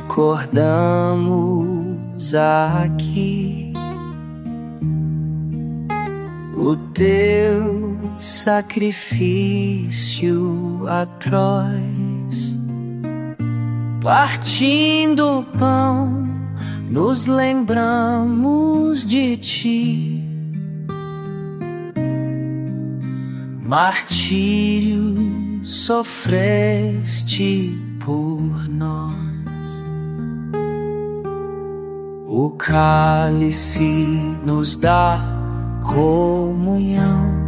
recordamos aqui o teu sacrifício atroz. Partindo o pão, nos lembramos de ti. Martírio sofreste por nós. O cálice nos dá comunhão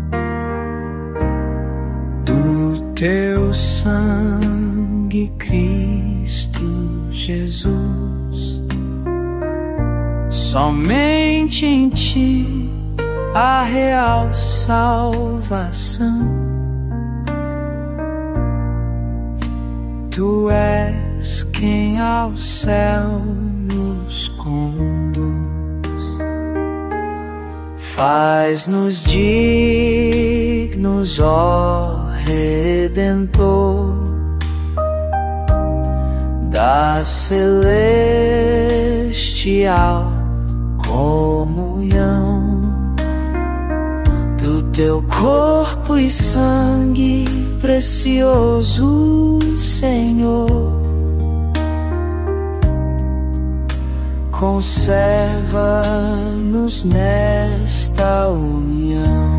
do teu sangue, Cristo Jesus. Somente em ti a real salvação. Tu és quem ao céu nos conduz. Faz-nos dignos, ó Redentor, da celestial comunhão do teu corpo e sangue precioso, Senhor. Conserva-nos nesta união.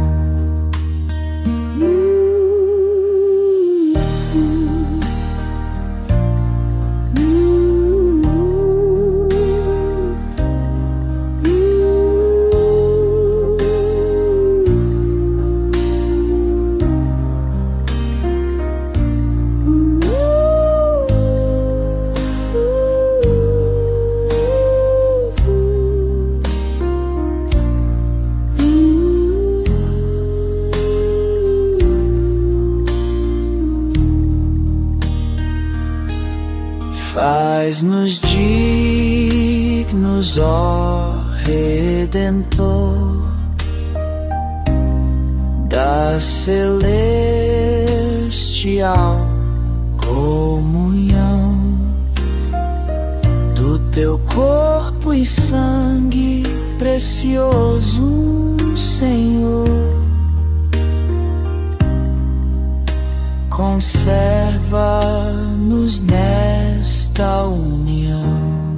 Faz-nos dignos, ó Redentor, da celestial comunhão do teu corpo e sangue precioso, Senhor. Conserva-nos nesta união.